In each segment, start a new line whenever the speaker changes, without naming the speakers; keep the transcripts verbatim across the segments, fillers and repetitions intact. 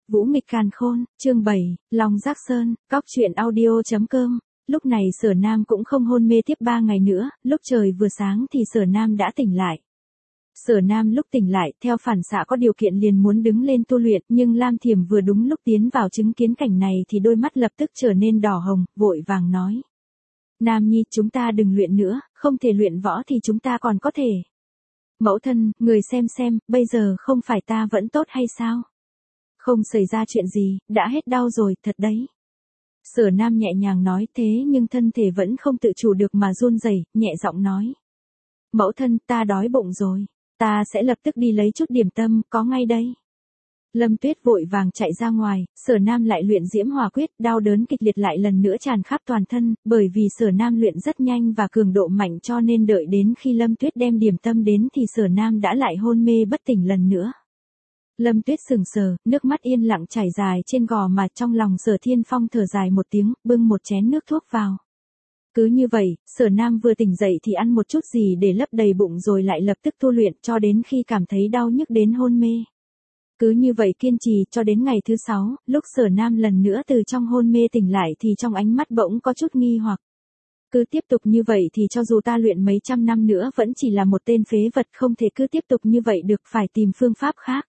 Vũ nghịch càn khôn, chương bảy, Long Giác Sơn, cóc truyện audio chấm com. Lúc này Sở Nam cũng không hôn mê tiếp ba ngày nữa, lúc trời vừa sáng thì Sở Nam đã tỉnh lại. Sở Nam lúc tỉnh lại, theo phản xạ có điều kiện liền muốn đứng lên tu luyện, nhưng Lam Thiểm vừa đúng lúc tiến vào chứng kiến cảnh này thì đôi mắt lập tức trở nên đỏ hồng, vội vàng nói. Nam Nhi, chúng ta đừng luyện nữa, không thể luyện võ thì chúng ta còn có thể. Mẫu thân, người xem xem, bây giờ không phải ta vẫn tốt hay sao? Không xảy ra chuyện gì, đã hết đau rồi, thật đấy. Sở Nam nhẹ nhàng nói thế nhưng thân thể vẫn không tự chủ được mà run rẩy, nhẹ giọng nói. Mẫu thân, ta đói bụng rồi, ta sẽ lập tức đi lấy chút điểm tâm, có ngay đây. Lâm Tuyết vội vàng chạy ra ngoài, Sở Nam lại luyện diễm hỏa quyết, đau đớn kịch liệt lại lần nữa tràn khắp toàn thân, bởi vì Sở Nam luyện rất nhanh và cường độ mạnh cho nên đợi đến khi Lâm Tuyết đem điểm tâm đến thì Sở Nam đã lại hôn mê bất tỉnh lần nữa. Lâm Tuyết sững sờ, nước mắt yên lặng chảy dài trên gò mà trong lòng Sở Thiên Phong thở dài một tiếng, bưng một chén nước thuốc vào. Cứ như vậy, Sở Nam vừa tỉnh dậy thì ăn một chút gì để lấp đầy bụng rồi lại lập tức tu luyện cho đến khi cảm thấy đau nhức đến hôn mê. Cứ như vậy kiên trì cho đến ngày thứ sáu, lúc Sở Nam lần nữa từ trong hôn mê tỉnh lại thì trong ánh mắt bỗng có chút nghi hoặc. Cứ tiếp tục như vậy thì cho dù ta luyện mấy trăm năm nữa vẫn chỉ là một tên phế vật, không thể cứ tiếp tục như vậy được, phải tìm phương pháp khác.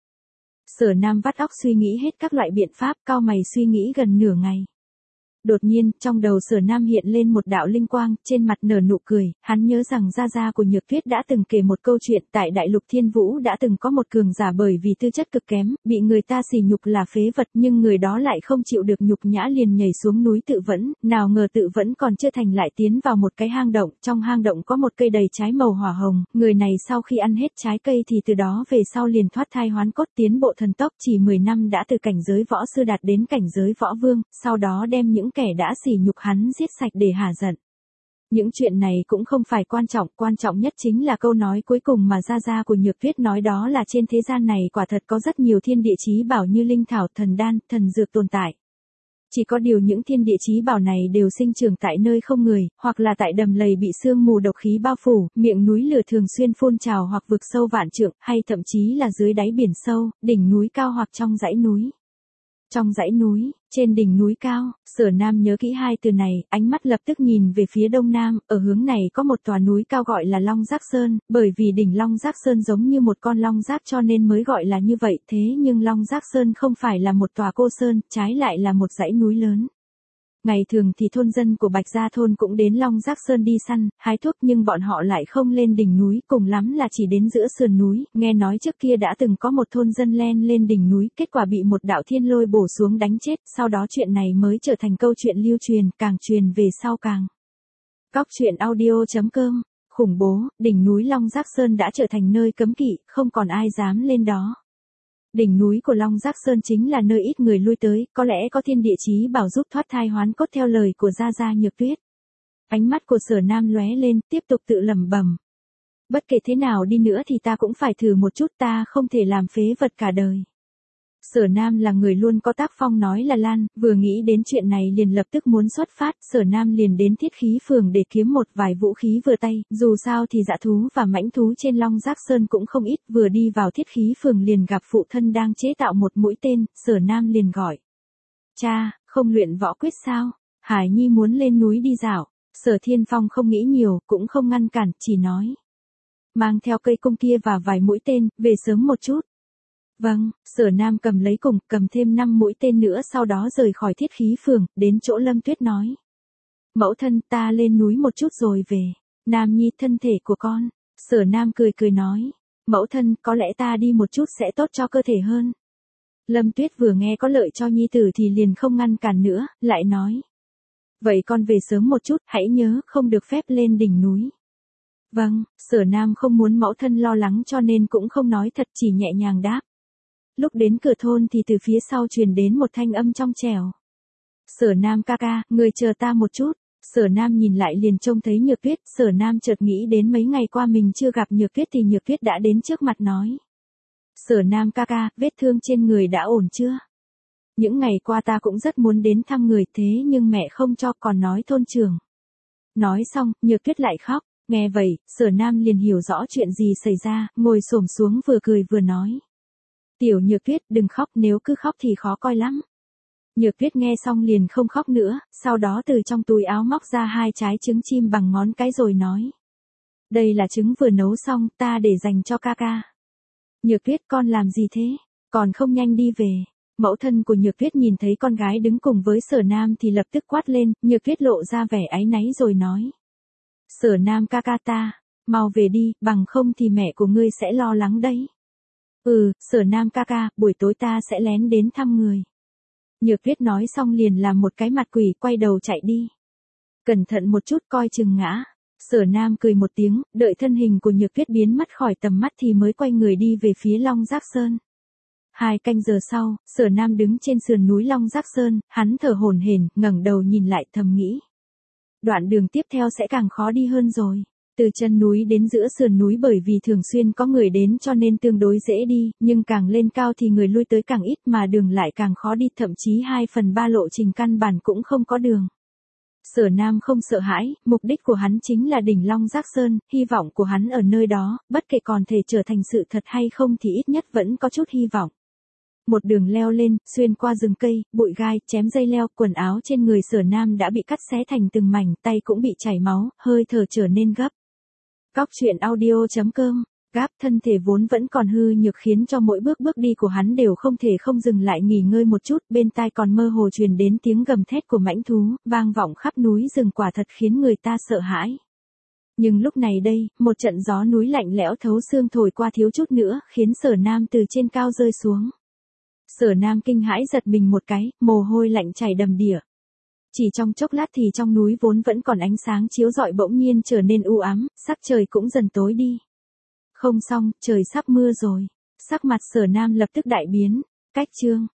Sở Nam vắt óc suy nghĩ hết các loại biện pháp, cau mày suy nghĩ gần nửa ngày. Đột nhiên, trong đầu Sở Nam hiện lên một đạo linh quang, trên mặt nở nụ cười, hắn nhớ rằng gia gia của Nhược Tuyết đã từng kể một câu chuyện, tại Đại Lục Thiên Vũ đã từng có một cường giả bởi vì tư chất cực kém, bị người ta sỉ nhục là phế vật, nhưng người đó lại không chịu được nhục nhã liền nhảy xuống núi tự vẫn, nào ngờ tự vẫn còn chưa thành lại tiến vào một cái hang động, trong hang động có một cây đầy trái màu hỏa hồng, người này sau khi ăn hết trái cây thì từ đó về sau liền thoát thai hoán cốt, tiến bộ thần tốc, chỉ mười năm đã từ cảnh giới võ sư đạt đến cảnh giới võ vương, sau đó đem những kẻ đã sỉ nhục hắn giết sạch để hả giận. Những chuyện này cũng không phải quan trọng, quan trọng nhất chính là câu nói cuối cùng mà gia gia của Nhược Tuyết nói, đó là trên thế gian này quả thật có rất nhiều thiên địa chí bảo như linh thảo, thần đan, thần dược tồn tại. Chỉ có điều những thiên địa chí bảo này đều sinh trưởng tại nơi không người, hoặc là tại đầm lầy bị sương mù độc khí bao phủ, miệng núi lửa thường xuyên phun trào hoặc vực sâu vạn trượng, hay thậm chí là dưới đáy biển sâu, đỉnh núi cao hoặc trong dãy núi. Trong dãy núi, trên đỉnh núi cao, Sở Nam nhớ kỹ hai từ này, ánh mắt lập tức nhìn về phía đông nam, ở hướng này có một tòa núi cao gọi là Long Giác Sơn, bởi vì đỉnh Long Giác Sơn giống như một con long giác cho nên mới gọi là như vậy, thế nhưng Long Giác Sơn không phải là một tòa cô sơn, trái lại là một dãy núi lớn. Ngày thường thì thôn dân của Bạch Gia thôn cũng đến Long Giác Sơn đi săn, hái thuốc, nhưng bọn họ lại không lên đỉnh núi, cùng lắm là chỉ đến giữa sườn núi, nghe nói trước kia đã từng có một thôn dân len lên đỉnh núi, kết quả bị một đạo thiên lôi bổ xuống đánh chết, sau đó chuyện này mới trở thành câu chuyện lưu truyền, càng truyền về sau càng. cóc truyện audio chấm com, khủng bố, đỉnh núi Long Giác Sơn đã trở thành nơi cấm kỵ, không còn ai dám lên đó. Đỉnh núi của Long Giác Sơn chính là nơi ít người lui tới, có lẽ có thiên địa chí bảo giúp thoát thai hoán cốt theo lời của gia gia Nhược Tuyết. Ánh mắt của Sở Nam lóe lên, tiếp tục tự lẩm bẩm. Bất kể thế nào đi nữa thì ta cũng phải thử một chút, ta không thể làm phế vật cả đời. Sở Nam là người luôn có tác phong nói là lan, vừa nghĩ đến chuyện này liền lập tức muốn xuất phát, Sở Nam liền đến Thiết Khí Phường để kiếm một vài vũ khí vừa tay, dù sao thì dã thú và mãnh thú trên Long Giác Sơn cũng không ít, vừa đi vào Thiết Khí Phường liền gặp phụ thân đang chế tạo một mũi tên, Sở Nam liền gọi. Cha, không luyện võ quyết sao? Hải Nhi muốn lên núi đi dạo. Sở Thiên Phong không nghĩ nhiều, cũng không ngăn cản, chỉ nói. Mang theo cây cung kia và vài mũi tên, về sớm một chút. Vâng, Sở Nam cầm lấy cùng, cầm thêm năm mũi tên nữa, sau đó rời khỏi Thiết Khí Phường, đến chỗ Lâm Tuyết nói. Mẫu thân, ta lên núi một chút rồi về. Nam Nhi, thân thể của con. Sở Nam cười cười nói. Mẫu thân, có lẽ ta đi một chút sẽ tốt cho cơ thể hơn. Lâm Tuyết vừa nghe có lợi cho nhi tử thì liền không ngăn cản nữa, lại nói. Vậy con về sớm một chút, hãy nhớ không được phép lên đỉnh núi. Vâng, Sở Nam không muốn mẫu thân lo lắng cho nên cũng không nói thật, chỉ nhẹ nhàng đáp. Lúc đến cửa thôn thì từ phía sau truyền đến một thanh âm trong trẻo. Sở Nam ca ca, người chờ ta một chút. Sở Nam nhìn lại liền trông thấy Nhược Tuyết, Sở Nam chợt nghĩ đến mấy ngày qua mình chưa gặp Nhược Tuyết thì Nhược Tuyết đã đến trước mặt nói. Sở Nam ca ca, vết thương trên người đã ổn chưa? Những ngày qua ta cũng rất muốn đến thăm người thế nhưng mẹ không cho, còn nói thôn trưởng. Nói xong, Nhược Tuyết lại khóc, nghe vậy, Sở Nam liền hiểu rõ chuyện gì xảy ra, ngồi xổm xuống vừa cười vừa nói. Tiểu Nhược Tuyết đừng khóc, nếu cứ khóc thì khó coi lắm. Nhược Tuyết nghe xong liền không khóc nữa, sau đó từ trong túi áo móc ra hai trái trứng chim bằng ngón cái rồi nói. Đây là trứng vừa nấu xong, ta để dành cho ca ca. Nhược Tuyết con làm gì thế? Còn không nhanh đi về. Mẫu thân của Nhược Tuyết nhìn thấy con gái đứng cùng với Sở Nam thì lập tức quát lên, Nhược Tuyết lộ ra vẻ áy náy rồi nói. Sở Nam ca ca ta, mau về đi, bằng không thì mẹ của ngươi sẽ lo lắng đấy. Ừ, Sở Nam ca ca, buổi tối ta sẽ lén đến thăm người. Nhược Tuyết nói xong liền làm một cái mặt quỷ quay đầu chạy đi. Cẩn thận một chút coi chừng ngã. Sở Nam cười một tiếng, đợi thân hình của Nhược Tuyết biến mất khỏi tầm mắt thì mới quay người đi về phía Long Giác Sơn. Hai canh giờ sau, Sở Nam đứng trên sườn núi Long Giác Sơn, hắn thở hổn hển, ngẩng đầu nhìn lại thầm nghĩ. Đoạn đường tiếp theo sẽ càng khó đi hơn rồi. Từ chân núi đến giữa sườn núi bởi vì thường xuyên có người đến cho nên tương đối dễ đi, nhưng càng lên cao thì người lui tới càng ít mà đường lại càng khó đi, thậm chí hai phần ba lộ trình căn bản cũng không có đường. Sở Nam không sợ hãi, mục đích của hắn chính là đỉnh Long Giác Sơn, hy vọng của hắn ở nơi đó, bất kể còn thể trở thành sự thật hay không thì ít nhất vẫn có chút hy vọng. Một đường leo lên, xuyên qua rừng cây, bụi gai, chém dây leo, quần áo trên người Sở Nam đã bị cắt xé thành từng mảnh, tay cũng bị chảy máu, hơi thở trở nên gấp. Cóc truyện audio chấm com, gáp thân thể vốn vẫn còn hư nhược khiến cho mỗi bước bước đi của hắn đều không thể không dừng lại nghỉ ngơi một chút, bên tai còn mơ hồ truyền đến tiếng gầm thét của mãnh thú, vang vọng khắp núi rừng quả thật khiến người ta sợ hãi. Nhưng lúc này đây, một trận gió núi lạnh lẽo thấu xương thổi qua thiếu chút nữa, khiến Sở Nam từ trên cao rơi xuống. Sở Nam kinh hãi giật mình một cái, mồ hôi lạnh chảy đầm đìa. Chỉ trong chốc lát thì trong núi vốn vẫn còn ánh sáng chiếu rọi bỗng nhiên trở nên u ám, sắc trời cũng dần tối đi. Không xong, trời sắp mưa rồi. Sắc mặt Sở Nam lập tức đại biến. Cách chương